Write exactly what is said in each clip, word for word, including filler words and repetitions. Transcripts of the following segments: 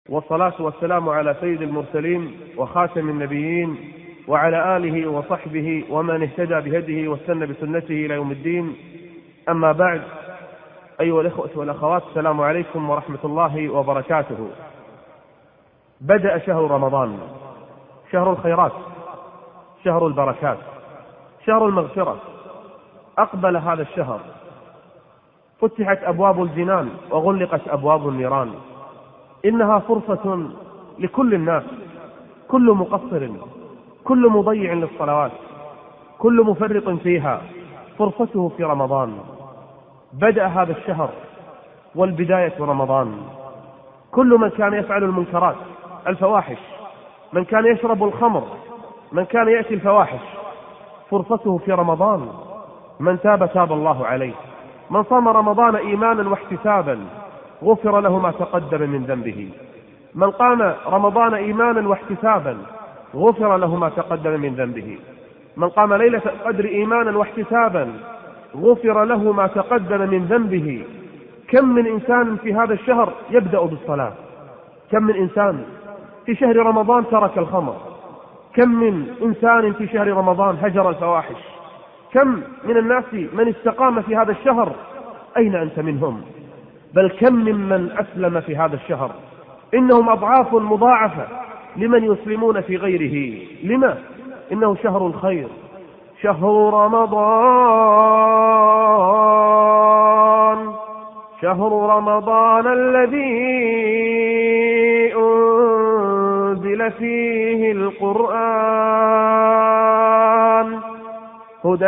والصلاة والسلام على سيد المرسلين وخاتم النبيين وعلى آله وصحبه ومن اهتدى بهديه واستنى بسنته إلى يوم الدين. أما بعد، أيها الإخوة والأخوات، السلام عليكم ورحمة الله وبركاته. بدأ شهر رمضان، شهر الخيرات، شهر البركات، شهر المغفرة. أقبل هذا الشهر، فتحت أبواب الجنان وغلقت أبواب النيران. إنها فرصة لكل الناس، كل مقصر، كل مضيع للصلوات، كل مفرط فيها، فرصته في رمضان. بدأ هذا الشهر والبداية رمضان. كل من كان يفعل المنكرات، الفواحش، من كان يشرب الخمر، من كان يأتي الفواحش، فرصته في رمضان. من تاب تاب الله عليه. من صام رمضان إيمانا واحتسابا غفر له ما تقدم من ذنبه. من قام رمضان إيمانا واحتسابا غفر له ما تقدم من ذنبه. من قام ليلة القدر إيمانا واحتسابا غفر له ما تقدم من ذنبه. كم من إنسان في هذا الشهر يبدأ بالصلاة، كم من إنسان في شهر رمضان ترك الخمر، كم من إنسان في شهر رمضان هجر الفواحش، كم من الناس من استقام في هذا الشهر. أين أنت منهم؟ بل كم ممن أسلم في هذا الشهر. إنهم أضعاف مضاعفة لمن يسلمون في غيره. لما؟ إنه شهر الخير، شهر رمضان، شهر رمضان الذي أنزل فيه القرآن هدى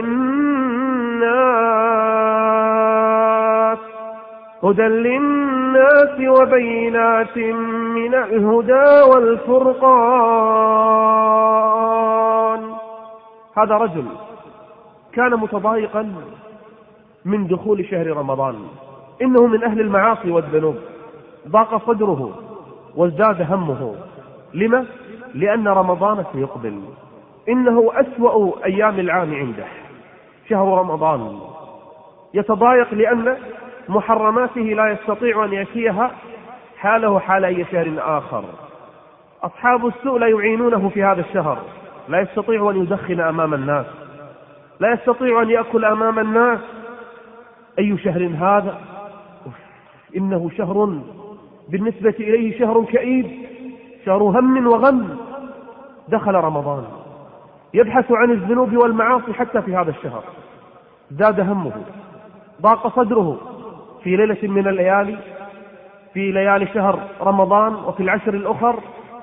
للناس هدى للناس وبينات من الهدى والفرقان. هذا رجل كان متضايقا من دخول شهر رمضان، إنه من أهل المعاصي والذنوب، ضاق صدره وازداد همه. لما؟ لأن رمضان سيقبل. إنه أسوأ أيام العام عنده شهر رمضان. يتضايق لأن محرماته لا يستطيع أن يأتيها حاله حال أي شهر آخر. أصحاب السوء لا يعينونه في هذا الشهر. لا يستطيع أن يدخن أمام الناس، لا يستطيع أن يأكل أمام الناس. أي شهر هذا؟ إنه شهر بالنسبة إليه شهر كئيب، شهر هم وغم. دخل رمضان يبحث عن الذنوب والمعاصي حتى في هذا الشهر. زاد همه، ضاق صدره. في ليلة من الليالي، في ليالي شهر رمضان وفي العشر الأخر،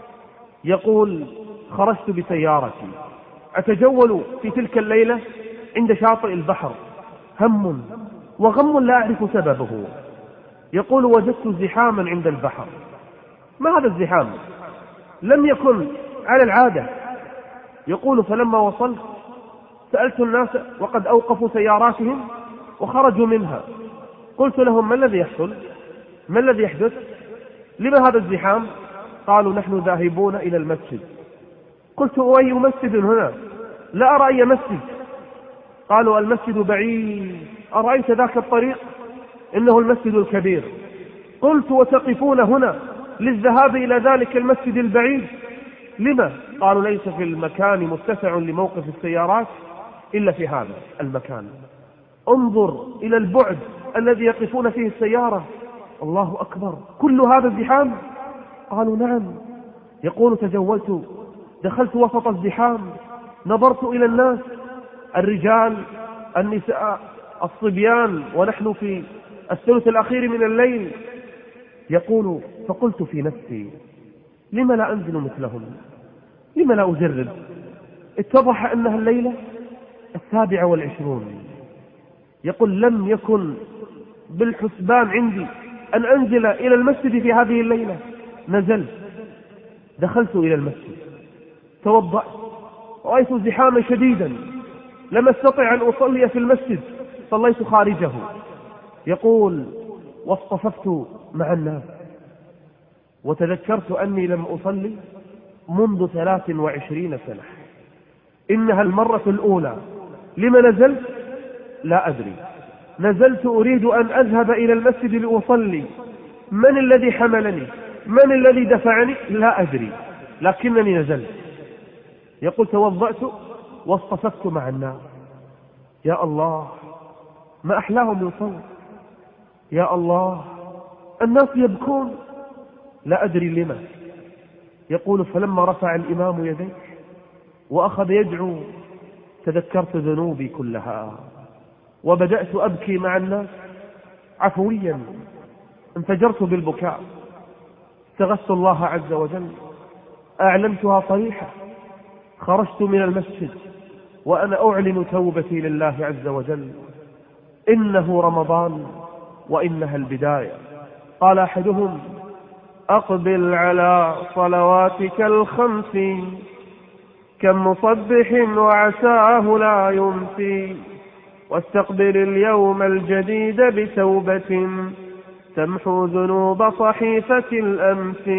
يقول: خرجت بسيارتي أتجول في تلك الليلة عند شاطئ البحر، هم وغم لا أعرف سببه. يقول: وجدت زحاما عند البحر. ما هذا الزحام؟ لم يكن على العادة. يقول: فلما وصلت سألت الناس وقد أوقفوا سياراتهم وخرجوا منها. قلت لهم: ما الذي يحصل؟ ما الذي يحدث؟ لما هذا الزحام؟ قالوا: نحن ذاهبون إلى المسجد. قلت: أي مسجد هنا؟ لا أرى أي مسجد. قالوا: المسجد بعيد. أرأيت ذاك الطريق؟ إنه المسجد الكبير. قلت: وتقفون هنا للذهاب إلى ذلك المسجد البعيد؟ لما؟ قالوا: ليس في المكان متسع لموقف السيارات إلا في هذا المكان. انظر إلى البعد الذي يقفون فيه السيارة. الله أكبر، كل هذا الزحام؟ قالوا: نعم. يقول: تجولت، دخلت وسط الزحام، نظرت إلى الناس، الرجال، النساء، الصبيان، ونحن في الثلث الأخير من الليل. يقول: فقلت في نفسي: لما لا أنزل مثلهم؟ لما لا أجرب؟ اتضح أنها الليلة السابعة والعشرون. يقول: لم يكن بالحسبان عندي أن أنزل إلى المسجد في هذه الليلة. نزلت، دخلت إلى المسجد، توضأت، رأيت زحاما شديدا، لم أستطع أن أصلي في المسجد، صليت خارجه. يقول: واصطففت مع الناس، وتذكرت أني لم أصلي منذ ثلاث وعشرين سنة. إنها المرة الأولى. لما نزلت؟ لا أدري. نزلت أريد أن أذهب إلى المسجد لأصلي. من الذي حملني؟ من الذي دفعني؟ لا أدري، لكنني نزلت. يقول توضأت واصطففت مع الناس. يا الله ما أحلاهم يصوت، يا الله الناس يبكون لا أدري لما. يقول فلما رفع الإمام يديه وأخذ يدعو تذكرت ذنوبي كلها وبدأت أبكي مع الناس عفويا، انفجرت بالبكاء، استغثت الله عز وجل، أعلنتها صريحة، خرجت من المسجد وأنا أعلن توبتي لله عز وجل. إنه رمضان وإنها البداية. قال أحدهم أقبل على صلواتك الخمس كم مصبح وعساه لا يمسي، واستقبل اليوم الجديد بتوبة تمحو ذنوب صحيفة الأمس،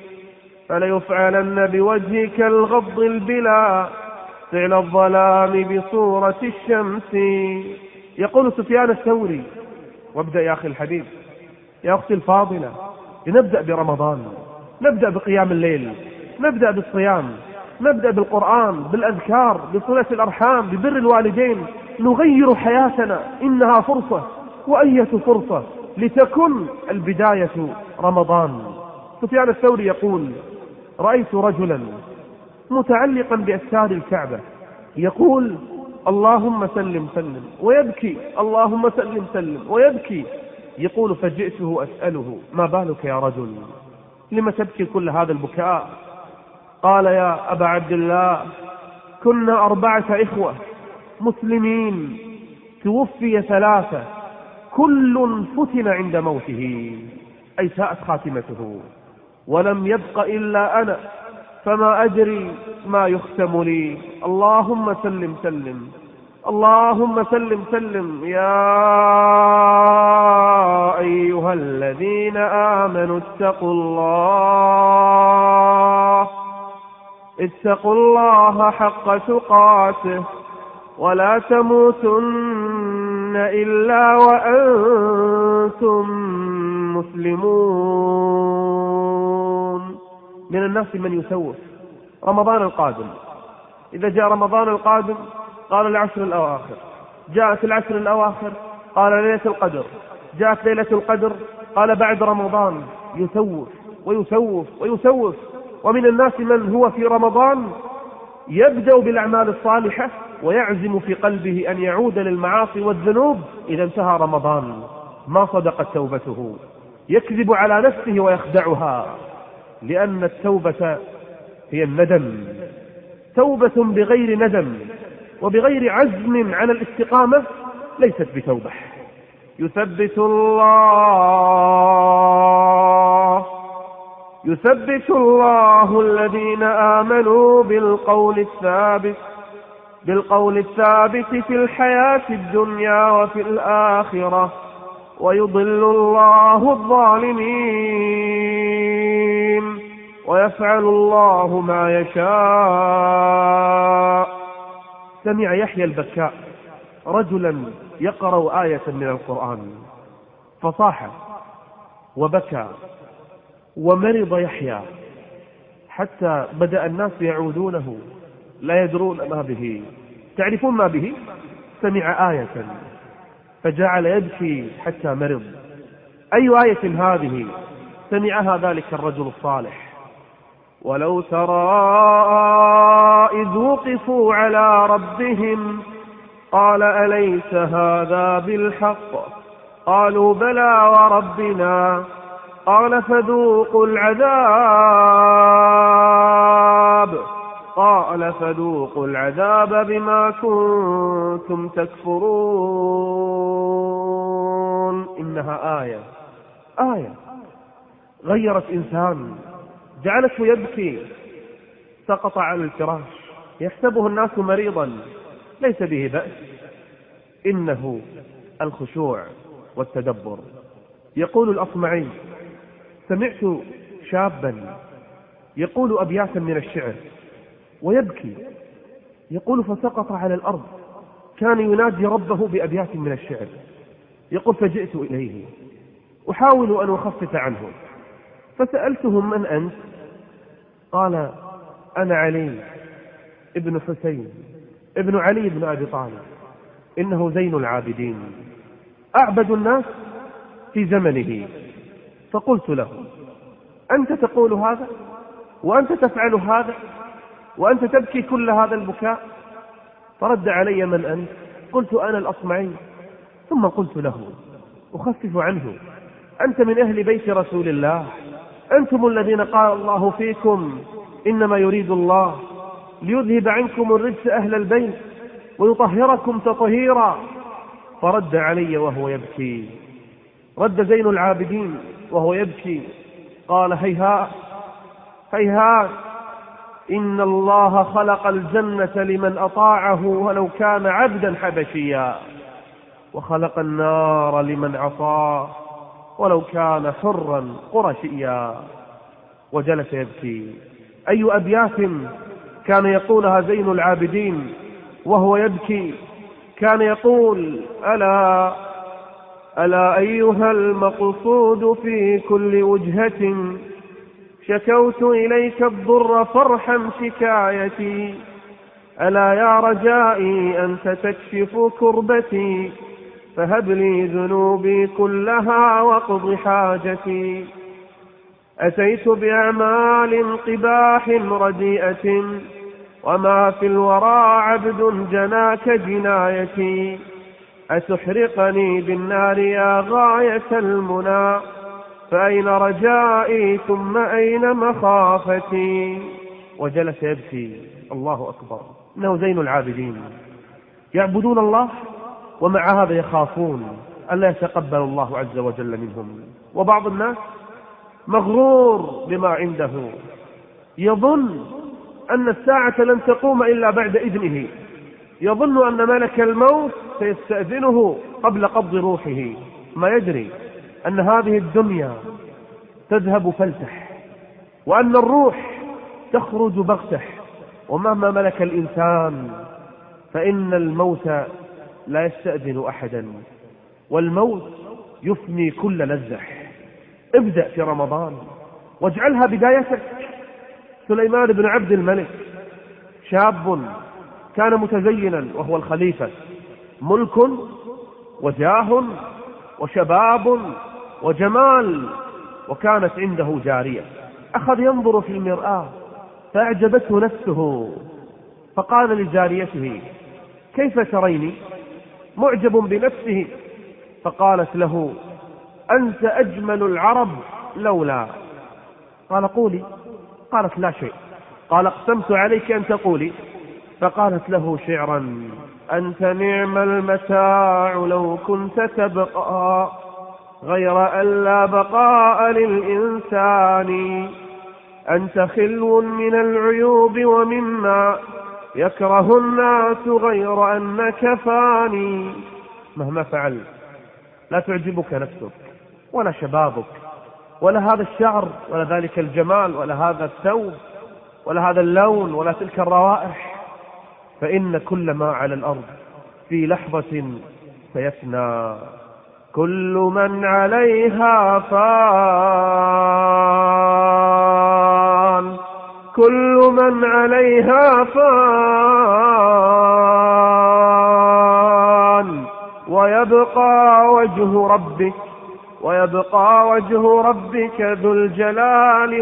فليفعلن بوجهك الغض البلا فعل الظلام بصورة الشمس. يقول سفيان الثوري، وابدأ يا أخي الحبيب يا أختي الفاضلة، لنبدأ برمضان، نبدأ بقيام الليل، نبدأ بالصيام، نبدأ بالقرآن، بالأذكار، بصلة الأرحام، ببر الوالدين، نغير حياتنا، إنها فرصة وأية فرصة لتكن البداية رمضان. سفيان الثوري يقول رأيت رجلا متعلقا بأستار الكعبة يقول اللهم سلم سلم ويبكي، اللهم سلم سلم ويبكي. يقول فجئته أسأله ما بالك يا رجل، لم تبكي كل هذا البكاء؟ قال يا أبا عبد الله كنا أربعة إخوة مسلمين، توفي ثلاثة، كل فتن عند موته، أي ساءت خاتمته، ولم يبق إلا أنا، فما أدري ما يختم لي. اللهم سلم سلم، اللهم سلم سلم. يا أيها الذين آمنوا اتقوا الله اتقوا الله حق تقاته ولا تموتن إلا وأنتم مسلمون. من الناس من يسوف رمضان القادم، إذا جاء رمضان القادم قال العشر الأواخر، جاءت العشر الأواخر قال ليلة القدر، جاءت ليلة القدر قال بعد رمضان، يسوف ويسوف ويسوف. ومن الناس من هو في رمضان يبدأ بالأعمال الصالحة ويعزم في قلبه أن يعود للمعاصي والذنوب إذا انتهى رمضان، ما صدقت توبته، يكذب على نفسه ويخدعها، لأن التوبة هي الندم. توبة بغير ندم وبغير عزم على الاستقامة ليست بتوبة. يثبت الله يثبت الله الذين آمنوا بالقول الثابت بالقول الثابت في الحياة الدنيا وفي الآخرة، ويضل الله الظالمين ويفعل الله ما يشاء. سمع يحيى البكاء رجلا يقرأ آية من القرآن فصاح وبكى ومرض يحيى حتى بدأ الناس يعودونه لا يدرون ما به. تعرفون ما به؟ سمع آية فجعل يبكي حتى مرض. أي آية هذه؟ سمعها ذلك الرجل الصالح: ولو ترى إذ وقفوا على ربهم قال أليس هذا بالحق؟ قالوا بلى وربنا. قال فذوقوا العذاب قال فذوقوا العذاب بما كنتم تكفرون. إنها آية آية غيرت إنسان، جعلته يبكي، سقط على الفراش يحسبه الناس مريضا، ليس به بأس، إنه الخشوع والتدبر. يقول الأصمعي: سمعت شابا يقول أبياتا من الشعر ويبكي، يقول فسقط على الأرض، كان ينادي ربه بأبيات من الشعر. يقول فجئت إليه أحاول أن أخفف عنه، فسألتهم: من أنت؟ قال: أنا علي ابن حسين ابن علي بن أبي طالب، إنه زين العابدين أعبد الناس في زمنه. فقلت له: أنت تقول هذا وأنت تفعل هذا وأنت تبكي كل هذا البكاء؟ فرد علي: من أنت؟ قلت: أنا الأصمعي. ثم قلت له أخفف عنه: أنت من أهل بيت رسول الله، أنتم الذين قال الله فيكم: إنما يريد الله ليذهب عنكم الرجس أهل البيت ويطهركم تطهيرا. فرد علي وهو يبكي، رد زين العابدين وهو يبكي، قال: هيهات هيهات، إن الله خلق الجنة لمن أطاعه ولو كان عبدا حبشيا، وخلق النار لمن عصاه ولو كان حرا قرشيا. وجلس يبكي. أي أبيات كان يقولها زين العابدين وهو يبكي! كان يقول: ألا ألا أيها المقصود في كل وجهة، شكوت إليك الضر فرحا شكايتي، ألا يا رجائي أنت تكشف كربتي، فهب لي ذنوبي كلها واقض حاجتي. أتيت بأعمال قباح رديئة، وما في الورى عبد جناك جنايتي، أتحرقني بالنار يا غاية المنى، فأين رجائي ثم أين مخافتي؟ وجلس يبكي. الله أكبر، إنه زين العابدين، يعبدون الله ومع هذا يخافون ألا يتقبل الله عز وجل منهم. وبعض الناس مغرور بما عنده، يظن أن الساعة لن تقوم إلا بعد إذنه، يظن أن ملك الموت سيستأذنه قبل قبض روحه، ما يدري أن هذه الدنيا تذهب فلتح، وأن الروح تخرج بغتح، ومهما ملك الإنسان فإن الموت لا يستأذن أحدا، والموت يفني كل لذح. ابدأ في رمضان واجعلها بدايتك. سليمان بن عبد الملك شاب كان متزينا وهو الخليفة، ملك وجاه وشباب وجمال، وكانت عنده جارية. أخذ ينظر في المرآة فأعجبته نفسه، فقال لجاريته: كيف تريني؟ معجب بنفسه. فقالت له: أنت أجمل العرب لولا. قال: قولي. قالت: لا شيء. قال: اقسمت عليك أن تقولي. فقالت له شعرا: أنت نعم المتاع لو كنت تبقى، غير أن لا بقاء للإنسان، أنت خلو من العيوب ومما يكره الناس، غير أنك فاني. مهما فعلت لا تعجبك نفسك ولا شبابك ولا هذا الشعر ولا ذلك الجمال ولا هذا الثوب ولا هذا اللون ولا تلك الروائح، فإن كل ما على الأرض في لحظة سيفنى. كل من عليها فان، كل من عليها فان، ويبقى وجه ربك ويبقى وجه ربك ذو الجلال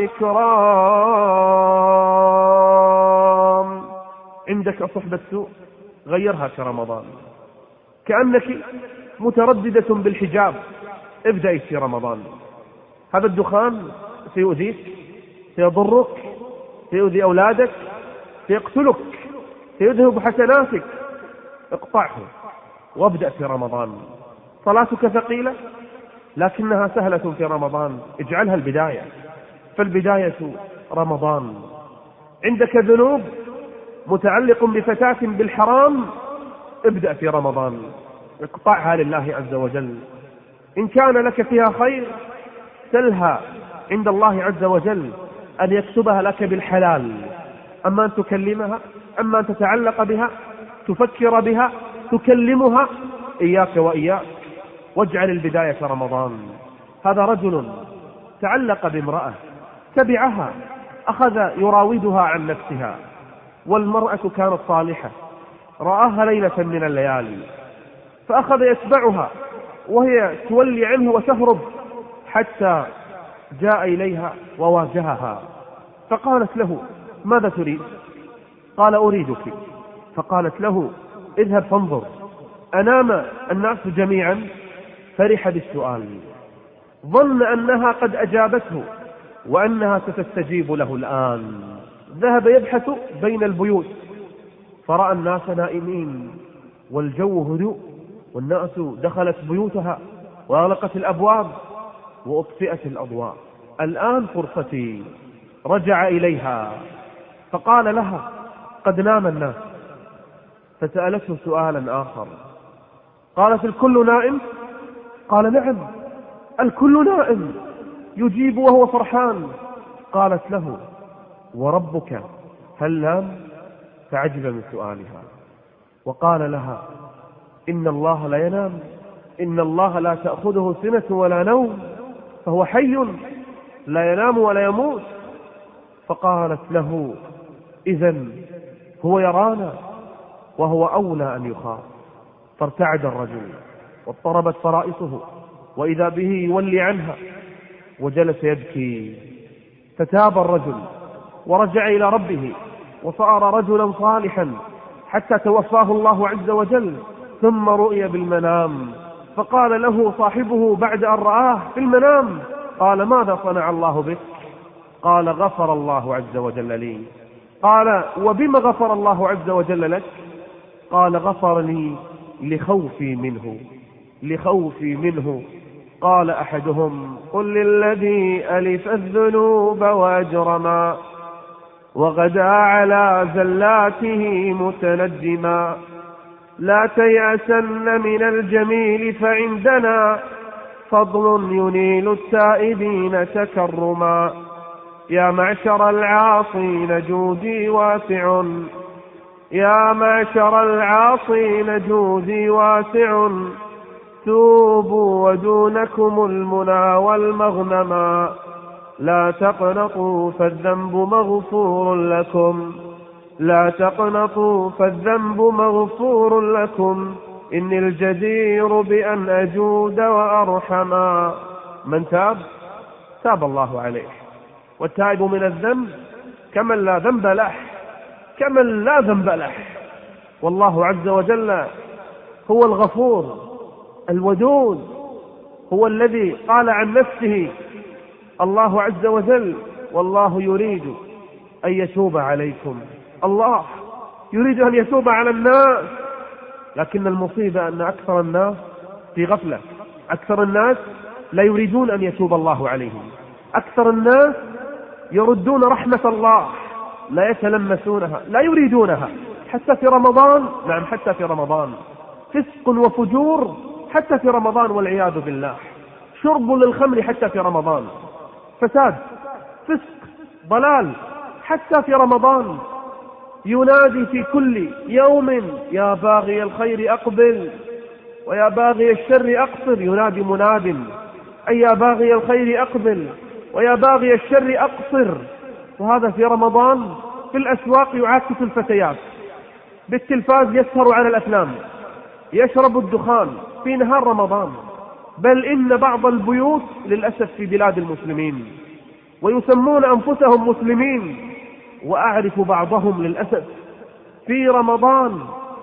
والإكرام. عندك صحبة سوء، غيرها في رمضان. كأنك مترددة بالحجاب، ابدأي في رمضان. هذا الدخان سيؤذيك، سيضرك، سيؤذي أولادك، سيقتلك، سيذهب حسناتك. اقطعه وابدأ في رمضان. صلاتك ثقيلة لكنها سهلة في رمضان، اجعلها البداية، فالبداية رمضان. عندك ذنوب متعلق بفتاة بالحرام، ابدأ في رمضان، اقطعها لله عز وجل. إن كان لك فيها خير سلها عند الله عز وجل أن يكتبها لك بالحلال، أما أن تكلمها، أما أن تتعلق بها، تفكر بها، تكلمها، إياك وإياك. واجعل البداية رمضان. هذا رجل تعلق بامرأة، تبعها، أخذ يراودها عن نفسها، والمرأة كانت صالحة، رآها ليلة من الليالي فأخذ يتبعها وهي تولي عنه وتهرب، حتى جاء إليها وواجهها فقالت له: ماذا تريد؟ قال: أريدك. فقالت له: اذهب فانظر أنام الناس جميعا. فرح بالسؤال، ظن أنها قد أجابته وأنها ستستجيب له الآن. ذهب يبحث بين البيوت فرأى الناس نائمين والجو هدوء، والناس دخلت بيوتها وأغلقت الأبواب وأطفئت الأضواء. الآن فرصتي. رجع إليها فقال لها: قد نام الناس. فسألته سؤالا آخر، قالت: الكل نائم؟ قال: نعم، الكل نائم. يجيب وهو فرحان. قالت له: وربك هل نام؟ فعجب من سؤالها وقال لها: إن الله لا ينام، إن الله لا تأخذه سنة ولا نوم، فهو حي لا ينام ولا يموت. فقالت له: إذن هو يرانا وهو أولى أن يخاف. فارتعد الرجل واضطربت فرائصه، وإذا به يولي عنها وجلس يبكي. فتاب الرجل ورجع إلى ربه وصار رجلا صالحا حتى توفاه الله عز وجل. ثم رؤي بالمنام فقال له صاحبه بعد أن رآه في المنام، قال: ماذا صنع الله بك؟ قال: غفر الله عز وجل لي. قال: وبما غفر الله عز وجل لك؟ قال: غفر لي لخوفي منه، لخوفي منه. قال أحدهم: قل للذي ألف الذنوب وأجرما وغدا على زلاته متندما، لا تيأسن من الجميل فعندنا فضل ينيل التائبين تكرما. يا معشر العاصين جودي واسع، يا معشر العاصين جودي واسع، توبوا ودونكم المنى والمغنما، لا تقنطوا فالذنب مغفور لكم، لا تقنطوا فالذنب مغفور لكم، إني الجدير بأن أجود وأرحما. من تاب تاب الله عليه، والتائب من الذنب كمن لا ذنب له، كمن لا ذنب له. والله عز وجل هو الغفور الودود، هو الذي قال عن نفسه الله عز وجل: والله يريد أن يتوب عليكم. الله يريد أن يتوب على الناس، لكن المصيبة أن أكثر الناس في غفلة. أكثر الناس لا يريدون أن يتوب الله عليهم، أكثر الناس يردون رحمة الله، لا يتلمسونها، لا يريدونها. حتى في رمضان، نعم حتى في رمضان، فسق وفجور حتى في رمضان والعياذ بالله. شرب للخمر حتى في رمضان، فساد، فسق، ضلال حتى في رمضان. ينادي في كل يوم: يا باغي الخير أقبل ويا باغي الشر أقصر. ينادي مناد: أي يا باغي الخير أقبل ويا باغي الشر أقصر. وهذا في رمضان في الأسواق يعاكس الفتيات، بالتلفاز يسهر على الأفلام، يشرب الدخان في نهار رمضان. بل إن بعض البيوت للأسف في بلاد المسلمين ويسمون أنفسهم مسلمين، وأعرف بعضهم للأسف في رمضان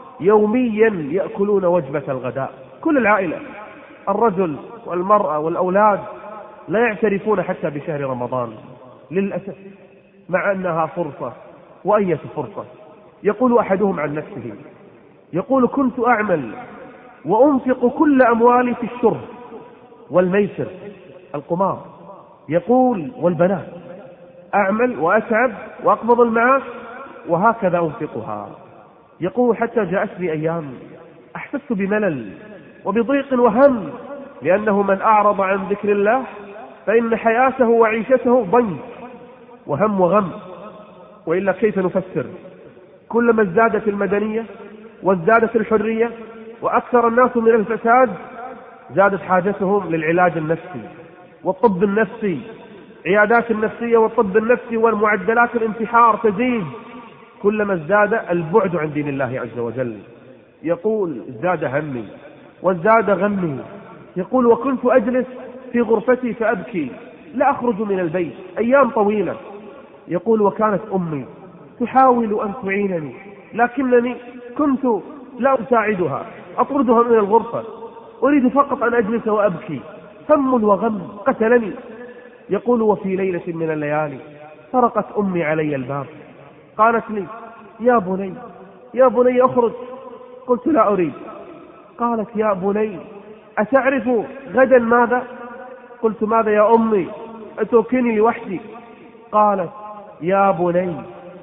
يوميا يأكلون وجبة الغداء. كل العائلة، الرجل والمرأة والأولاد، لا يعترفون حتى بشهر رمضان للأسف، مع أنها فرصة. وأية فرصة. يقول أحدهم عن نفسه، يقول: كنت أعمل وأنفق كل أموالي في الشرب والميسر القمار، يقول والبنات، أعمل وأتعب وأقبض المعاش وهكذا أنفقها. يقول: حتى جاءتني أيام أحسست بملل وبضيق وهم، لأنه من أعرض عن ذكر الله فإن حياته وعيشته ضنك وهم وغم. وإلا كيف نفسر؟ كلما ازدادت المدنية وازدادت الحرية وأكثر الناس من الفساد، زادت حاجتهم للعلاج النفسي والطب النفسي عيادات النفسية والطب النفسي والمعدلات الانتحار تزيد، كلما ازداد البعد عن دين الله عز وجل. يقول ازداد همي وازداد غمي. يقول وكنت أجلس في غرفتي فأبكي لا أخرج من البيت أيام طويلة. يقول وكانت أمي تحاول أن تعينني لكنني كنت لا أساعدها، أطردها من الغرفة، أريد فقط أن أجلس وأبكي، هم وغم قتلني. يقول وفي ليلة من الليالي طرقت أمي علي الباب، قالت لي يا بني يا بني أخرج. قلت لا أريد. قالت يا بني أتعرف غدا ماذا؟ قلت ماذا يا أمي؟ أتركني لوحدي. قالت يا بني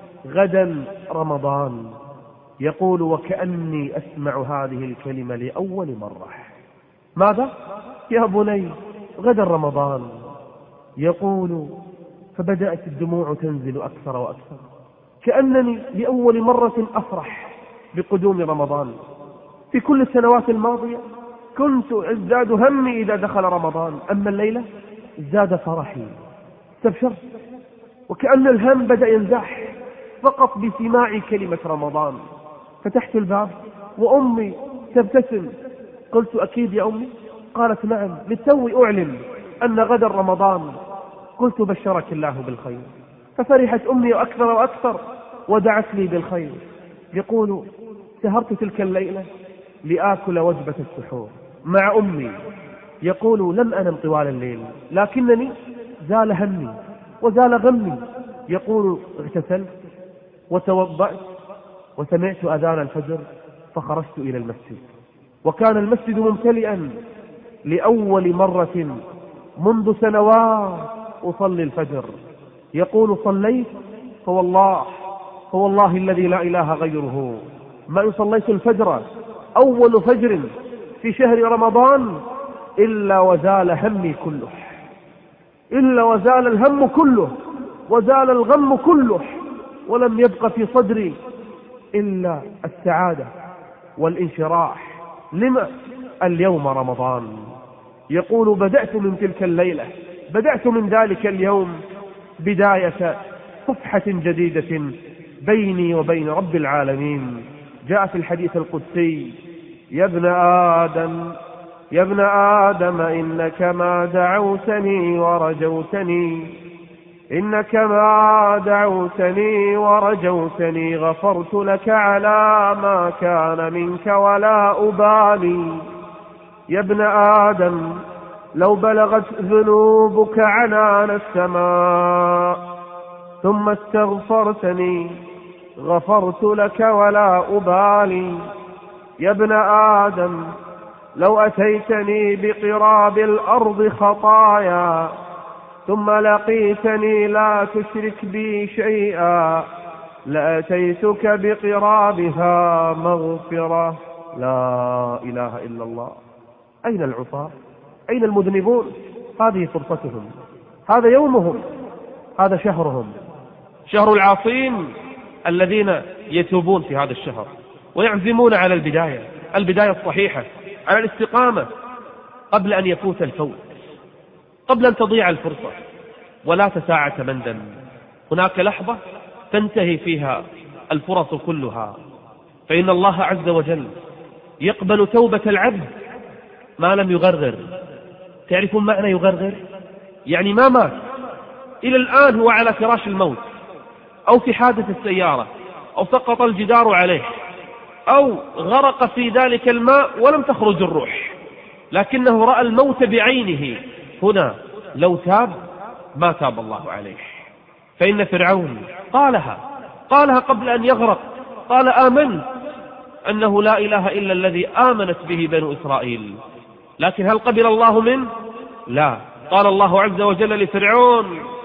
غدا رمضان. يقول وكأني أسمع هذه الكلمة لأول مرة. ماذا؟ يا بني غدا رمضان. يقول فبدأت الدموع تنزل أكثر وأكثر، كأنني لأول مرة أفرح بقدوم رمضان. في كل السنوات الماضية كنت ازداد همي إذا دخل رمضان، أما الليلة ازداد فرحي، استبشرت وكأن الهم بدأ ينزاح فقط بسماع كلمة رمضان. فتحت الباب وأمي تبتسم. قلت أكيد يا أمي؟ قالت نعم، للتو أعلن أن غدا رمضان. قلت بشرك الله بالخير. ففرحت أمي أكثر وأكثر ودعت لي بالخير. يقول سهرت تلك الليلة لآكل وجبة السحور مع أمي. يقول لم أنم طوال الليل لكنني زال همي وزال غمي. يقول اغتسلت وتوضأت وسمعت أذان الفجر فخرجت إلى المسجد، وكان المسجد ممتلئا لأول مرة منذ سنوات أصلي الفجر. يقول صليت فوالله فوالله الذي لا إله غيره ما إن صليت الفجر أول فجر في شهر رمضان إلا وزال همي كله، إلا وزال الهم كله وزال الغم كله، ولم يبق في صدري إلا السعادة والانشراح. لما؟ اليوم رمضان. يقول بدأت من تلك الليلة، بدأت من ذلك اليوم بداية صفحة جديدة بيني وبين رب العالمين. جاء في الحديث القدسي يا ابن آدم يا ابن آدم إنك ما دعوتني ورجوتني إنك ما دعوتني ورجوتني غفرت لك على ما كان منك ولا أبالي. يا ابن آدم لو بلغت ذنوبك عنان السماء ثم استغفرتني غفرت لك ولا أبالي. يا ابن آدم لو أتيتني بقراب الأرض خطايا ثم لقيتني لا تشرك بي شيئا لأتيتك بقرابها مغفرة. لا إله إلا الله. أين العصاة؟ أين المذنبون؟ هذه فرصتهم، هذا يومهم، هذا شهرهم، شهر العاصين الذين يتوبون في هذا الشهر ويعزمون على البداية البداية الصحيحة، على الاستقامة قبل أن يفوت الفوت، قبل أن تضيع الفرصة. ولا تساعة مندم، هناك لحظة تنتهي فيها الفرص كلها، فإن الله عز وجل يقبل توبة العبد ما لم يغرر. تعرفون معنى يغرر؟ يعني ما مات إلى الآن هو على فراش الموت، أو في حادث السيارة، أو سقط الجدار عليه، أو غرق في ذلك الماء ولم تخرج الروح، لكنه رأى الموت بعينه. هنا لو تاب ما تاب الله عليه. فإن فرعون قالها قالها قبل أن يغرق، قال آمنت أنه لا إله إلا الذي آمنت به بنو إسرائيل. لكن هل قبل الله منه؟ لا. قال الله عز وجل لفرعون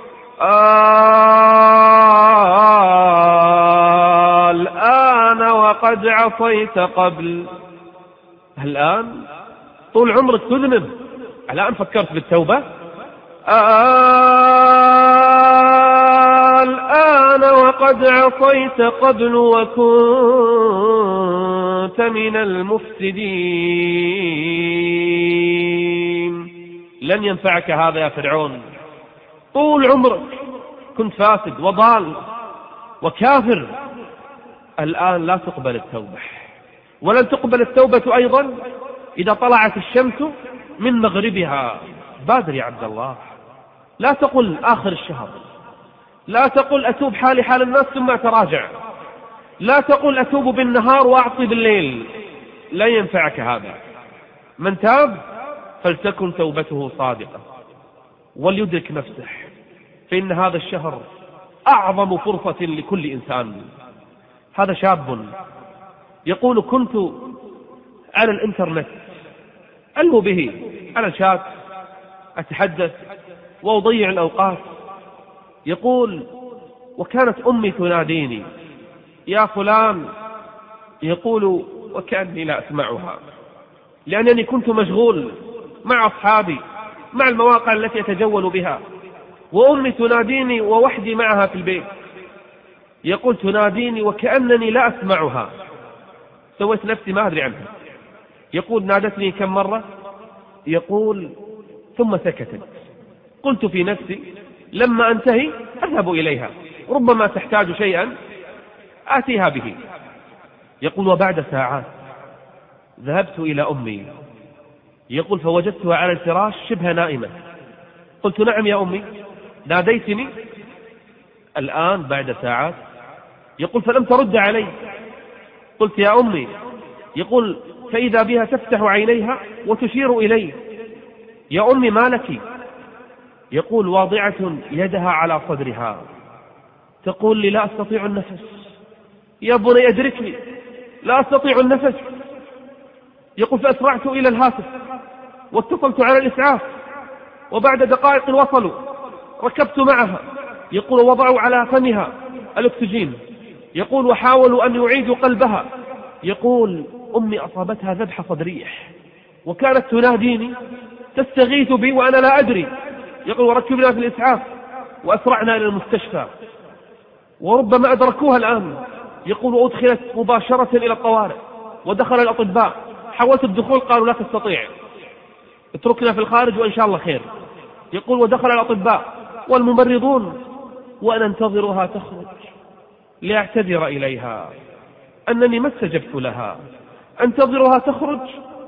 الآن وقد عصيت قبل. الآن طول عمرك تذنب، الآن فكرت بالتوبة؟ الآن وقد عصيت قبل وكنت من المفسدين. لن ينفعك هذا يا فرعون. طول عمرك كنت فاسد وضال وكافر، الآن لا تقبل التوبة، ولن تقبل التوبة أيضا إذا طلعت الشمس من مغربها. بادر يا عبد الله، لا تقل آخر الشهر، لا تقل أتوب حالي حال الناس ثم أتراجع، لا تقل أتوب بالنهار وأعطي بالليل، لا ينفعك هذا. من تاب فلتكن توبته صادقة وليدرك نفسه، فإن هذا الشهر أعظم فرصة لكل إنسان. هذا شاب يقول كنت على الإنترنت ألهو به على الشات، أتحدث وأضيع الأوقات. يقول وكانت أمي تناديني يا فلان، يقول وكأني لا أسمعها لأنني كنت مشغول مع أصحابي مع المواقع التي أتجول بها، وأمي تناديني ووحدي معها في البيت. يقول تناديني وكأنني لا أسمعها، سويت نفسي ما أدري عنها. يقول نادتني كم مرة، يقول ثم سكتت. قلت في نفسي لما أنتهي أذهب إليها، ربما تحتاج شيئا آتيها به. يقول وبعد ساعات ذهبت إلى أمي، يقول فوجدتها على الفراش شبه نائمة. قلت نعم يا أمي، ناديتني الآن بعد ساعات. يقول فلم ترد علي. قلت يا أمي، يقول فإذا بها تفتح عينيها وتشير إلي. يا أمي ما لك؟ يقول واضعة يدها على صدرها تقول لي لا أستطيع النفس. يا بني أدركني، لا أستطيع النفس. يقول فأسرعت إلى الهاتف واتصلت على الإسعاف، وبعد دقائق وصلوا، ركبت معها. يقول وضعوا على فمها الأكسجين. يقول وحاولوا أن يعيدوا قلبها. يقول أمي أصابتها ذبحة صدرية وكانت تناديني تستغيث بي وأنا لا أدري. يقول وركبنا في الإسعاف وأسرعنا إلى المستشفى، وربما أدركوها الآن. يقول وأدخلت مباشرة إلى الطوارئ ودخل الأطباء، حاولت الدخول قالوا لا تستطيع، اتركنا في الخارج وإن شاء الله خير. يقول ودخل الأطباء والممرضون وأنا انتظرها تخرج لأعتذر إليها أنني ما استجبت لها، أنتظرها تخرج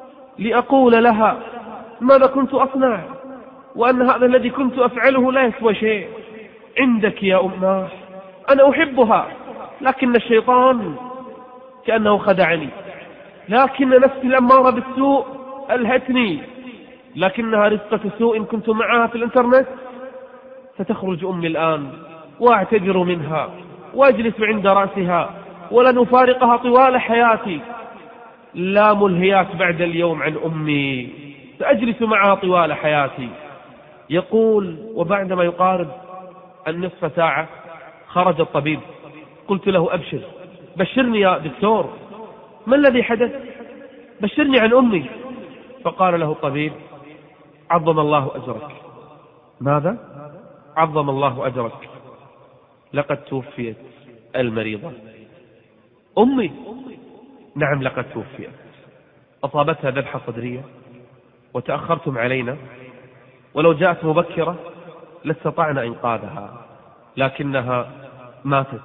لأقول لها ماذا كنت أصنع، وأن هذا الذي كنت أفعله لا يسوى شيء عندك يا أماه. أنا أحبها لكن الشيطان كأنه خدعني، لكن نفسي الأمارة بالسوء ألهتني، لكنها رزقة سوء كنت معها في الإنترنت. ستخرج أمي الآن وأعتذر منها وأجلس عند رأسها ولن أفارقها طوال حياتي. لا ملهيات بعد اليوم عن أمي، سأجلس معها طوال حياتي. يقول وبعدما يقارب النصف ساعة خرج الطبيب. قلت له أبشر، بشرني يا دكتور، ما الذي حدث؟ بشرني عن أمي. فقال له الطبيب عظم الله أجرك. ماذا؟ عظم الله أجرك، لقد توفيت المريضة. أمي؟ نعم لقد توفيت، أصابتها ذبحة صدرية وتأخرتم علينا، ولو جاءت مبكرة لاستطعنا إنقاذها، لكنها ماتت.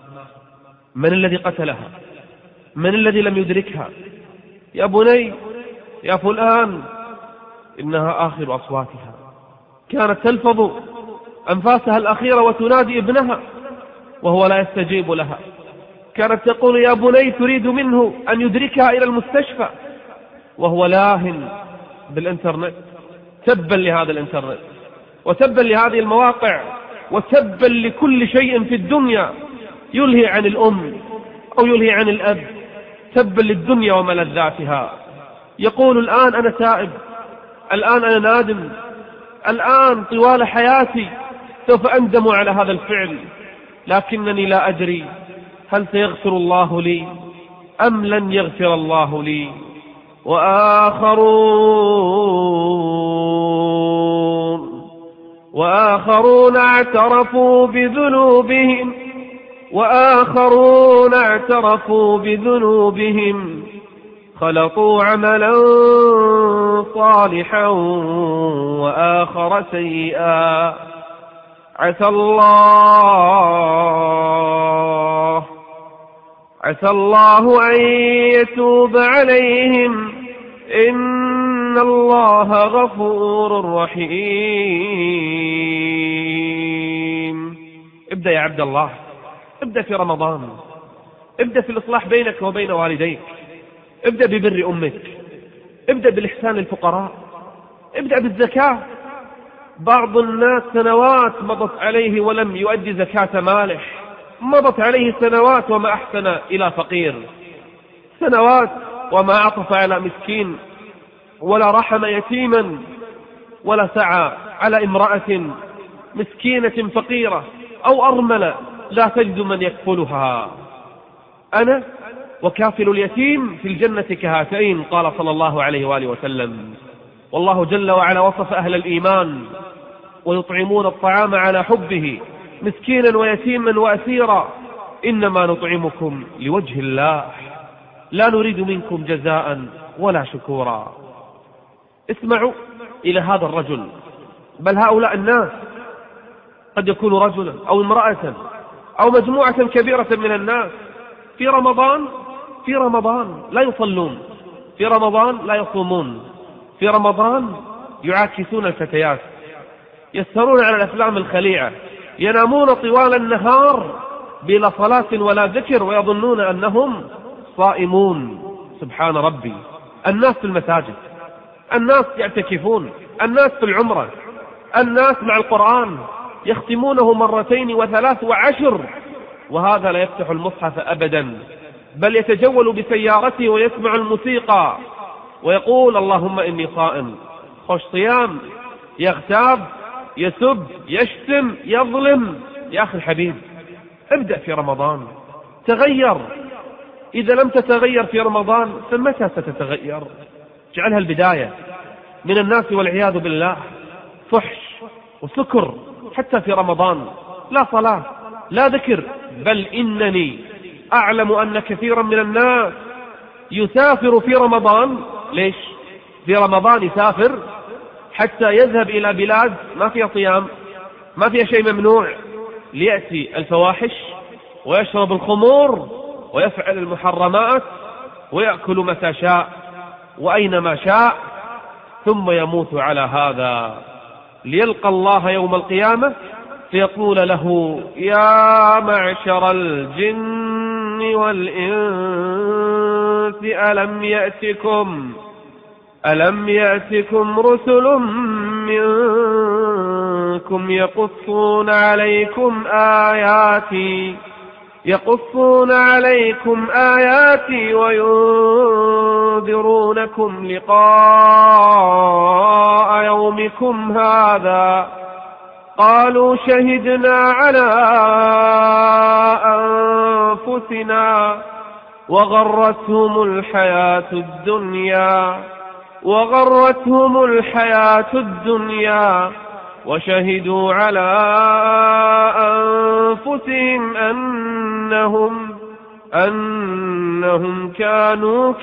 من الذي قتلها؟ من الذي لم يدركها؟ يا بني يا فلان، إنها آخر أصواتها، كانت تلفظ أنفاسها الأخيرة وتنادي ابنها وهو لا يستجيب لها. كانت تقول يا بني تريد منه أن يدركها إلى المستشفى وهو لاهن بالإنترنت. تبا لهذا الإنترنت، وتبا لهذه المواقع، وتبا لكل شيء في الدنيا يلهي عن الأم أو يلهي عن الأب. تبا للدنيا وملذاتها. يقول الآن أنا تائب، الآن أنا نادم، الآن طوال حياتي سوف أندم على هذا الفعل، لكنني لا أدري هل سيغفر الله لي أم لن يغفر الله لي. وآخرون وآخرون اعترفوا بذنوبهم وآخرون اعترفوا بذنوبهم خلطوا عملا صالحا وآخر سيئا عسى الله عسى الله أن يتوب عليهم إن الله غفور رحيم. ابدأ يا عبد الله، ابدأ في رمضان، ابدأ في الإصلاح بينك وبين والديك، ابدأ ببر أمك، ابدأ بالإحسان للفقراء، ابدأ بالزكاة. بعض الناس سنوات مضت عليه ولم يؤدي زكاة ماله، مضت عليه سنوات وما أحسن إلى فقير، سنوات وما عطف على مسكين ولا رحم يتيما ولا سعى على امرأة مسكينة فقيرة أو أرملة لا تجد من يكفلها. أنا وكافل اليتيم في الجنة كهاتين، قال صلى الله عليه وآله وسلم. والله جل وعلا وصف أهل الإيمان ويطعمون الطعام على حبه مسكينا ويتيما وأسيرا، إنما نطعمكم لوجه الله لا نريد منكم جزاء ولا شكورا. اسمعوا إلى هذا الرجل، بل هؤلاء الناس، قد يكون رجلا أو امرأة أو مجموعة كبيرة من الناس في رمضان في رمضان لا يصلون، في رمضان لا يصومون، في رمضان يعاكسون الفتيات، يسهرون على الأفلام الخليعة، ينامون طوال النهار بلا صلاة ولا ذكر ويظنون أنهم صائمون. سبحان ربي. الناس في المساجد، الناس يعتكفون، الناس في العمرة، الناس مع القرآن يختمونه مرتين وثلاث وعشر، وهذا لا يفتح المصحف أبدا، بل يتجول بسيارته ويسمع الموسيقى ويقول اللهم إني صائم. خوش صيام، يغتاب، يسب، يشتم، يظلم. يا أخي الحبيب، ابدأ في رمضان، تغير. إذا لم تتغير في رمضان فمتى ستتغير؟ اجعلها البداية. من الناس والعياذ بالله فحش وسكر حتى في رمضان، لا صلاة لا ذكر، بل إنني أعلم أن كثيرا من الناس يسافر في رمضان. ليش؟ في رمضان يسافر حتى يذهب إلى بلاد ما فيها صيام، ما فيها شيء ممنوع، ليأتي الفواحش ويشرب الخمور ويفعل المحرمات ويأكل متى شاء وأينما شاء، ثم يموت على هذا ليلقى الله يوم القيامة فيقول له يا معشر الجن والإنس ألم يأتكم ألم يأتكم رسل منكم يقصون عليكم آياتي يقصون عليكم آياتي وينذرونكم لقاء يومكم هذا قالوا شهدنا على أنفسنا وغرتهم الحياة الدنيا وغرتهم الحياة الدنيا وشهدوا على أنفسهم أنهم أنهم كانوا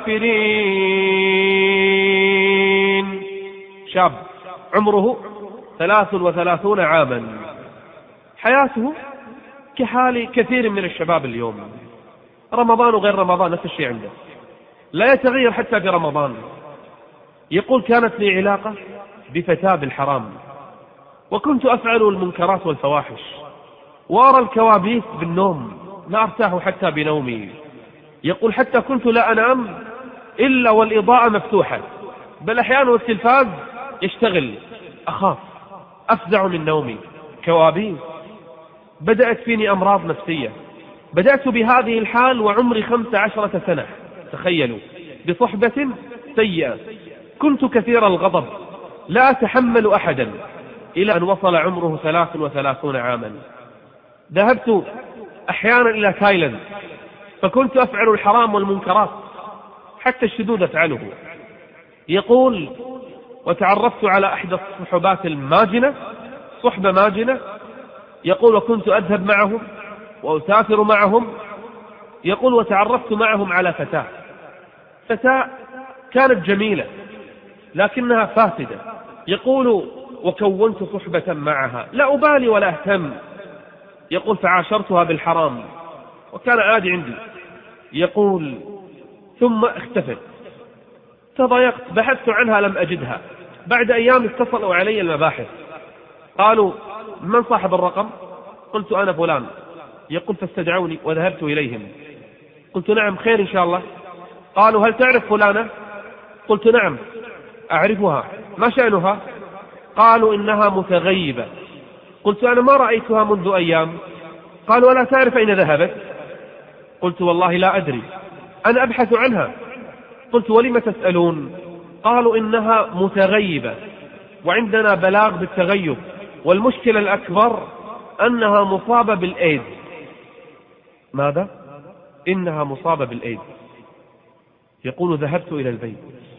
كافرين. شاب عمره ثلاث وثلاثون عاما، حياته كحال كثير من الشباب اليوم، رمضان وغير رمضان نفس الشيء عنده، لا يتغير حتى في رمضان. يقول كانت لي علاقة بفتاة بالحرام، وكنت أفعل المنكرات والفواحش وأرى الكوابيس بالنوم، لا أرتاح حتى بنومي. يقول حتى كنت لا أنام إلا والإضاءة مفتوحة، بل أحيانا التلفاز يشتغل، أخاف أفزع من نومي. كوابيس. بدأت فيني أمراض نفسية، بدأت بهذه الحال وعمري خمس عشرة سنة، تخيلوا، بصحبة سيئة، كنت كثير الغضب، لا أتحمل أحدا، إلى أن وصل عمره ثلاث وثلاثون عاما. ذهبت أحيانا إلى تايلاند، فكنت أفعل الحرام والمنكرات، حتى الشذوذ أفعله. يقول وتعرفت على أحد الصحبات الماجنة، صحبة ماجنة. يقول وكنت أذهب معهم وأسافر معهم. يقول وتعرفت معهم على فتاة، فتاة كانت جميلة لكنها فاسدة. يقول وكونت صحبة معها لا أبالي ولا أهتم. يقول فعاشرتها بالحرام وكان عادي عندي. يقول ثم اختفت، تضايقت، بحثت عنها لم أجدها. بعد أيام اتصلوا علي المباحث، قالوا من صاحب الرقم؟ قلت أنا فلان. يقول فاستدعوني وذهبت إليهم، قلت نعم خير إن شاء الله. قالوا هل تعرف فلانة؟ قلت نعم أعرفها، ما شأنها؟ قالوا إنها متغيبة. قلت أنا ما رأيتها منذ أيام. قالوا ولا تعرف أين ذهبت؟ قلت والله لا أدري، أنا أبحث عنها. قلت ولم تسألون؟ قالوا إنها متغيبة وعندنا بلاغ بالتغيب، والمشكلة الأكبر أنها مصابة بالإيدز. ماذا؟ إنها مصابة بالإيدز. يقول ذهبت إلى البيت،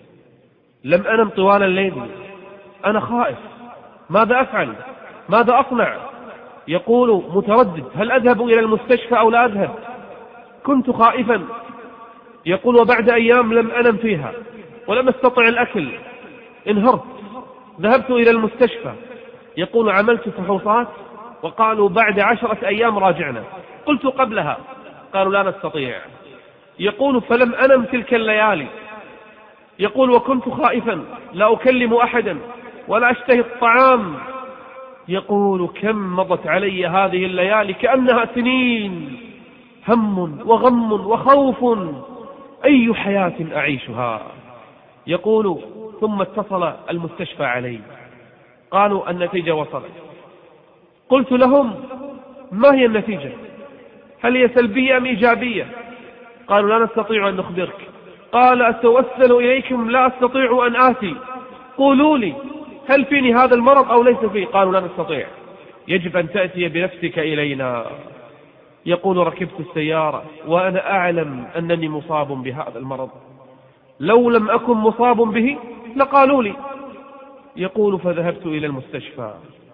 لم أنم طوال الليل، أنا خائف، ماذا أفعل؟ ماذا أصنع؟ يقول متردد، هل أذهب إلى المستشفى أو لا أذهب؟ كنت خائفا. يقول وبعد أيام لم أنم فيها ولم أستطع الأكل، انهرت، ذهبت إلى المستشفى. يقول عملت فحوصات وقالوا بعد عشرة أيام راجعنا. قلت قبلها، قالوا لا نستطيع. يقول فلم أنم تلك الليالي. يقول وكنت خائفا، لا أكلم أحدا ولا أشتهي الطعام. يقول كم مضت علي هذه الليالي كأنها سنين، هم وغم وخوف، أي حياة أعيشها. يقول ثم اتصل المستشفى علي، قالوا النتيجة وصلت. قلت لهم ما هي النتيجة؟ هل هي سلبية أم إيجابية؟ قالوا لا نستطيع أن نخبرك. قال أتوسل إليكم لا أستطيع أن آتي، قولوا لي هل فيني هذا المرض أو ليس فيه؟ قالوا لا نستطيع، يجب أن تأتي بنفسك إلينا. يقول ركبت السيارة وأنا أعلم أنني مصاب بهذا المرض، لو لم أكن مصاب به لقالوا لي. يقول فذهبت إلى المستشفى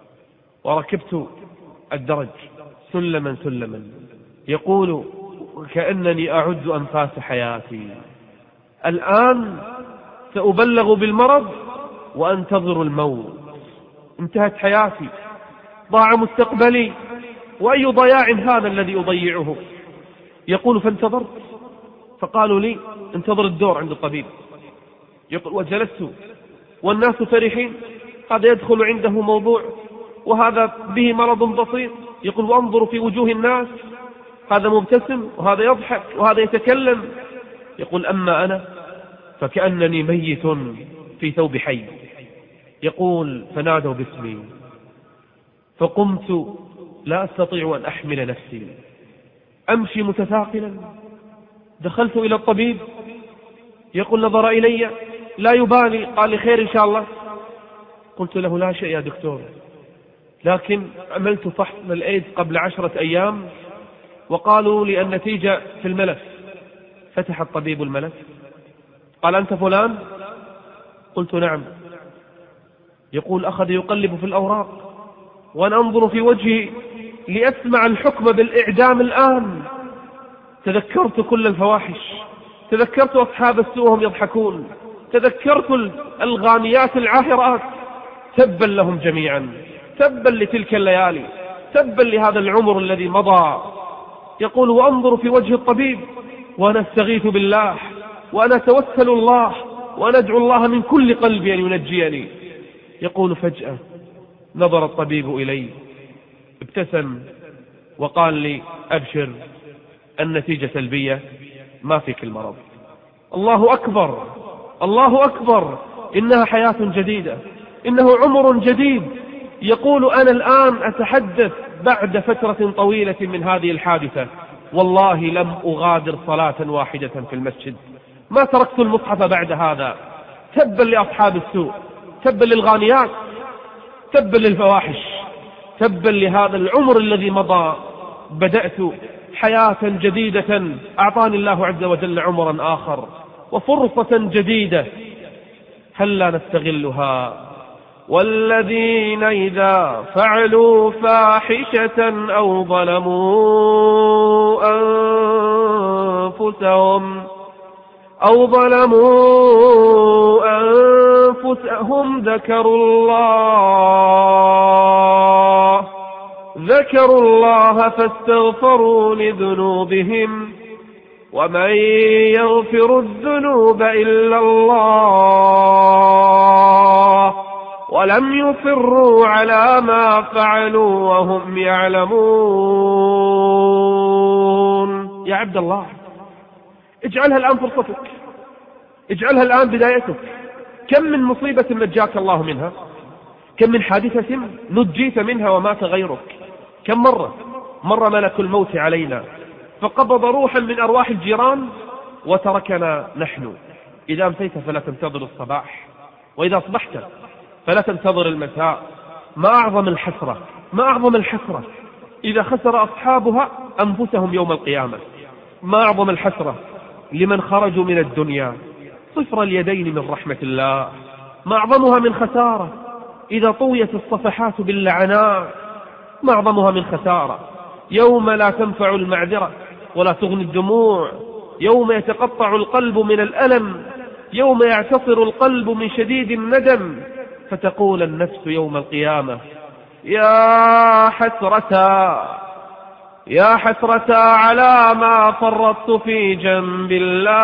وركبت الدرج سلما سلما. يقول كأنني أعد أنفاس حياتي، الآن سأبلغ بالمرض وأنتظر الموت، انتهت حياتي، ضاع مستقبلي، وأي ضياع هذا الذي أضيعه. يقول فانتظرت، فقالوا لي انتظر الدور عند الطبيب. يقول وجلست والناس فرحين، هذا يدخل عنده موضوع وهذا به مرض بسيط. يقول وانظر في وجوه الناس، هذا مبتسم وهذا يضحك وهذا يتكلم. يقول أما أنا فكأنني ميت في ثوب حي. يقول فنادوا باسمي فقمت لا أستطيع أن أحمل نفسي، أمشي متثاقلا. دخلت إلى الطبيب، يقول نظر إلي لا يبالي، قال لي خير إن شاء الله. قلت له لا شيء يا دكتور، لكن عملت فحص للإيدز قبل عشرة أيام وقالوا لي النتيجة في الملف. فتح الطبيب الملف، قال أنت فلان؟ قلت نعم. يقول أخذ يقلب في الأوراق وأنا أنظر في وجهي لأسمع الحكم بالإعدام الآن. تذكرت كل الفواحش، تذكرت أصحاب السوء وهم يضحكون، تذكرت الغانيات العاهرات. تبا لهم جميعا، تبا لتلك الليالي، تبا لهذا العمر الذي مضى. يقول وأنظر في وجه الطبيب وأنا أستغيث بالله وأنا أتوسل الله وأنا أدعو الله من كل قلبي أن ينجيني. يقول فجأة نظر الطبيب إلي، ابتسم وقال لي أبشر، النتيجة سلبية، ما فيك المرض. الله أكبر، الله أكبر، إنها حياة جديدة، إنه عمر جديد. يقول أنا الآن أتحدث بعد فترة طويلة من هذه الحادثة، والله لم أغادر صلاة واحدة في المسجد، ما تركت المصحف بعد هذا. تبا لأصحاب السوء، تبا للغانيات، تبا للفواحش، تبا لهذا العمر الذي مضى. بدأت حياة جديدة، أعطاني الله عز وجل عمرا آخر وفرصة جديدة، هل لا نستغلها؟ والذين إذا فعلوا فاحشة أو ظلموا أنفسهم أو ظلموا أنفسهم ذكروا الله ذكروا الله فاستغفروا لذنوبهم ومن يغفر الذنوب إلا الله ولم يصروا على ما فعلوا وهم يعلمون. يا عبد الله، اجعلها الآن فرصتك، اجعلها الآن بدايتك. كم من مصيبة نجاك الله منها، كم من حادثة نجيت منها ومات غيرك. كم مرة مر ملك الموت علينا فقبض روحا من أرواح الجيران وتركنا نحن. إذا أمسيت فلا تنتظر الصباح، وإذا أصبحت فلا تنتظر المساء. ما أعظم الحسرة، ما أعظم الحسرة إذا خسر أصحابها أنفسهم يوم القيامة. ما أعظم الحسرة لمن خرجوا من الدنيا صفر اليدين من رحمة الله. ما أعظمها من خسارة إذا طويت الصفحات باللعنات. ما أعظمها من خسارة يوم لا تنفع المعذرة ولا تغني الدموع، يوم يتقطع القلب من الألم، يوم يعتصر القلب من شديد الندم، فتقول النفس يوم القيامة: يا حسرة يا حسرة على ما فرطت في جنب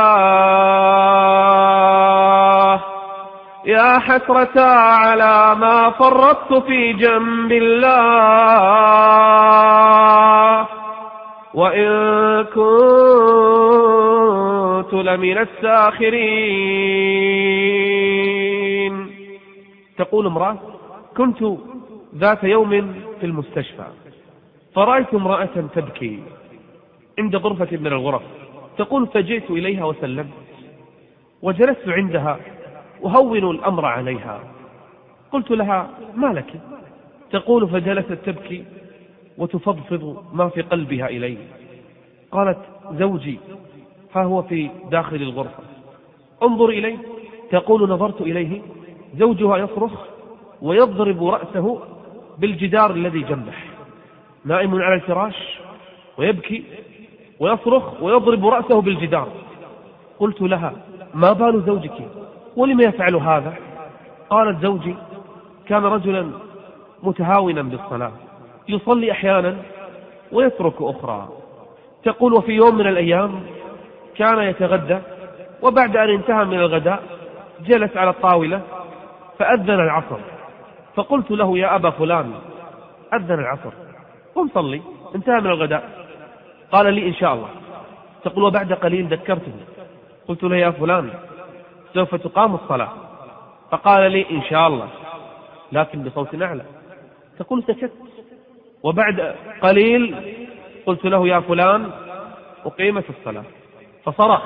الله يا حسرة على ما فرطت في جنب الله وإن كنت لمن الساخرين. تقول امرأة: كنت ذات يوم في المستشفى فرأيت امرأة تبكي عند غرفة من الغرف. تقول: فجئت إليها وسلمت وجلست عندها أهون الأمر عليها. قلت لها: ما لك؟ تقول: فجلست تبكي وتفضفض ما في قلبها إلي. قالت: زوجي ها هو في داخل الغرفة، انظر إليه. تقول: نظرت إليه، زوجها يصرخ ويضرب رأسه بالجدار الذي جنبه، نائم على الفراش ويبكي ويصرخ ويضرب رأسه بالجدار. قلت لها: ما بال زوجك ولم يفعل هذا؟ قالت: زوجي كان رجلا متهاونا بالصلاة، يصلي أحيانا ويترك أخرى. تقول: وفي يوم من الأيام كان يتغدى، وبعد أن انتهى من الغداء جلس على الطاولة فأذن العصر، فقلت له: يا أبا فلان، أذن العصر، قم صلي، انتهى من الغداء. قال لي: إن شاء الله. تقول: وبعد قليل ذكرته، قلت له: يا فلان، سوف تقام الصلاة. فقال لي: إن شاء الله، لكن بصوت أعلى. تقول: سكت، وبعد قليل قلت له: يا فلان، أقيمت الصلاة. فصرخ،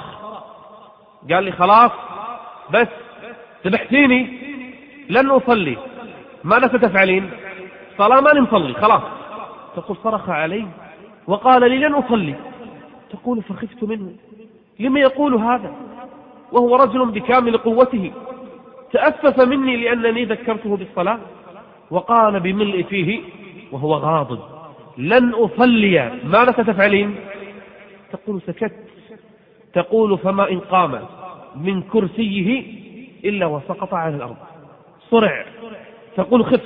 قال لي: خلاص بس سبحتيني، لن أصلي. ماذا ستفعلين؟ صلاة ما نصلي خلاص. تقول: صرخ علي وقال لي: لن أصلي. تقول: فخفت منه، لما يقول هذا وهو رجل بكامل قوته؟ تأسف مني لأنني ذكرته بالصلاة، وقال بملء فيه وهو غاضب: لن أصلي. ماذا ستفعلين؟ تقول: سكت. تقول: فما إن قام من كرسيه إلا وسقط على الأرض، صرع. تقول: خفت،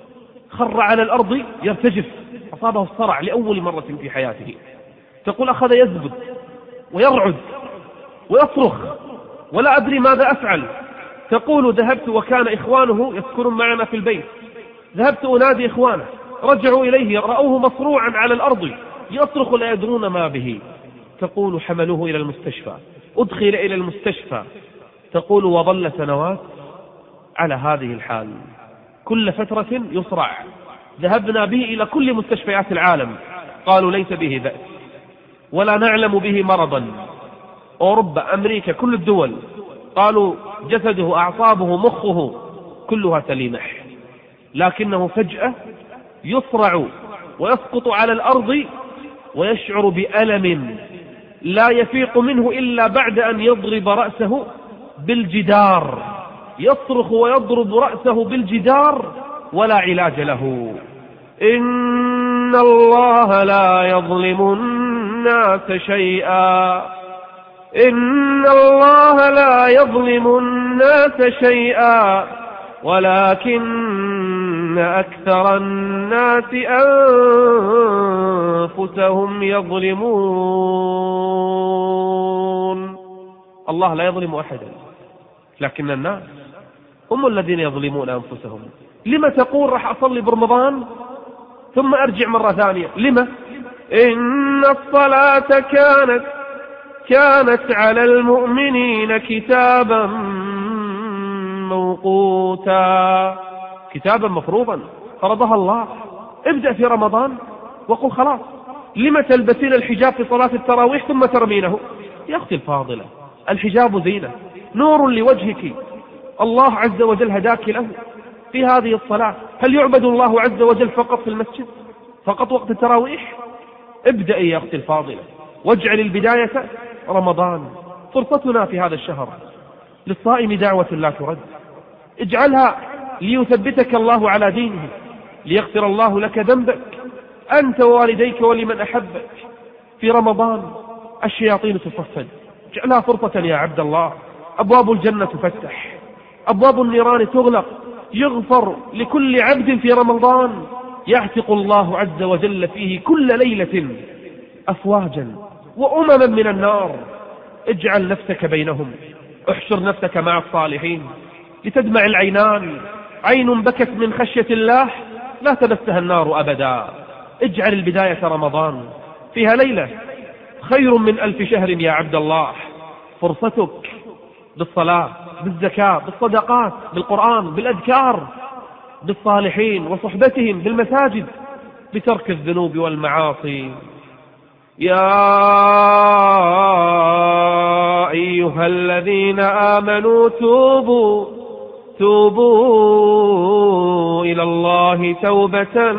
خر على الأرض يرتجف، أصابه الصرع لأول مرة في حياته. تقول: أخذ يزبد ويرعد ويصرخ ولا أدري ماذا أفعل. تقول: ذهبت وكان إخوانه يسكنون معنا في البيت، ذهبت أنادي إخوانه، رجعوا إليه رأوه مصروعا على الأرض يصرخ لا يدرون ما به. تقول: حملوه إلى المستشفى، أدخل إلى المستشفى. تقول: وظل سنوات على هذه الحال، كل فترة يصرع. ذهبنا به إلى كل مستشفيات العالم، قالوا ليس به بأس ولا نعلم به مرضا. أوروبا، أمريكا، كل الدول قالوا جسده، أعصابه، مخه كلها سليمة، لكنه فجأة يصرع ويسقط على الأرض ويشعر بألم لا يفيق منه إلا بعد أن يضرب رأسه بالجدار. يصرخ ويضرب رأسه بالجدار ولا علاج له. إن الله لا يظلم الناس شيئا إن الله لا يظلم الناس شيئا ولكن أكثر الناس أنفسهم يظلمون. الله لا يظلم أحدا، لكن الناس هم الذين يظلمون أنفسهم. لما تقول راح أصلي برمضان ثم أرجع مرة ثانية؟ لما؟ إن الصلاة كانت كانت على المؤمنين كتابا موقوتا، كتابا مفروضا فرضها الله. ابدأ في رمضان وقل خلاص. لما تلبسين الحجاب في صلاة التراويح ثم ترمينه؟ يا أختي الفاضلة، الحجاب زينة نور لوجهك، الله عز وجل هداك له في هذه الصلاة. هل يعبد الله عز وجل فقط في المسجد، فقط وقت التراويح؟ ابدأي يا أختي الفاضلة، واجعل البداية رمضان. فرصتنا في هذا الشهر، للصائم دعوة لا ترد، اجعلها ليثبتك الله على دينه، ليغفر الله لك ذنبك أنت ووالديك ولمن أحبك. في رمضان الشياطين تصفد، اجعلها فرصة يا عبد الله. أبواب الجنة تفتح، أبواب النيران تغلق، يغفر لكل عبد في رمضان، يعتق الله عز وجل فيه كل ليلة أفواجا وأمما من النار. اجعل نفسك بينهم، احشر نفسك مع الصالحين لتدمع العينان. عين بكت من خشية الله لا تمسها النار أبدا. اجعل البداية رمضان فيها ليلة خير من ألف شهر يا عبد الله. فرصتك بالصلاة، بالزكاة، بالصدقات، بالقرآن، بالأذكار، بالصالحين وصحبتهم، بالمساجد، بترك الذنوب والمعاصي. يا أيها الذين آمنوا توبوا توبوا إلى الله توبة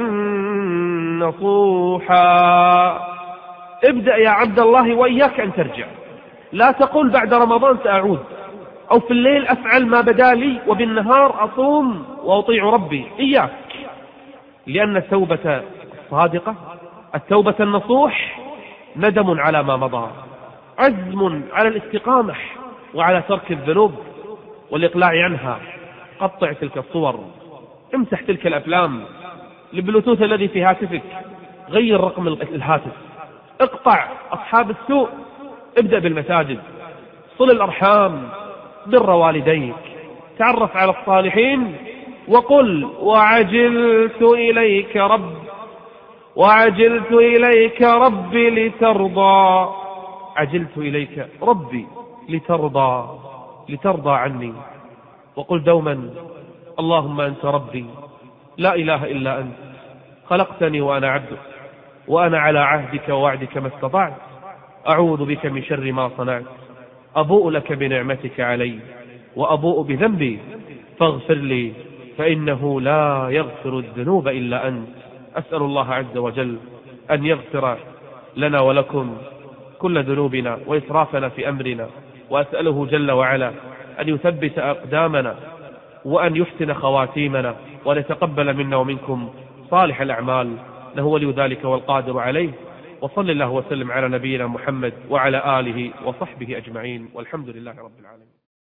نصوحا. ابدأ يا عبد الله وإياك أن ترجع. لا تقول بعد رمضان سأعود، أو في الليل أفعل ما بدا لي وبالنهار أصوم وأطيع ربي. إياك، لأن التوبة الصادقة، التوبة النصوح، ندم على ما مضى، عزم على الاستقامة وعلى ترك الذنوب والإقلاع عنها. قطع تلك الصور، امسح تلك الأفلام، البلوتوث الذي في هاتفك غير رقم الهاتف، اقطع أصحاب السوء، ابدأ بالمساجد، صل الأرحام، بر والديك، تعرف على الصالحين، وقل وعجلت إليك رب وعجلت إليك ربي لترضى. عجلت إليك ربي لترضى، لترضى عني. وقل دوما اللهم أنت ربي لا إله إلا أنت، خلقتني وأنا عبدك، وأنا على عهدك ووعدك ما استطعت، أعوذ بك من شر ما صنعت، أبوء لك بنعمتك علي وأبوء بذنبي فاغفر لي فإنه لا يغفر الذنوب إلا أنت. أسأل الله عز وجل أن يغفر لنا ولكم كل ذنوبنا وإسرافنا في أمرنا، وأسأله جل وعلا أن يثبت أقدامنا وأن يحسن خواتيمنا وأن يتقبل منا ومنكم صالح الأعمال، إنه ولي ذلك والقادر عليه. وصل الله وسلم على نبينا محمد وعلى آله وصحبه أجمعين، والحمد لله رب العالمين.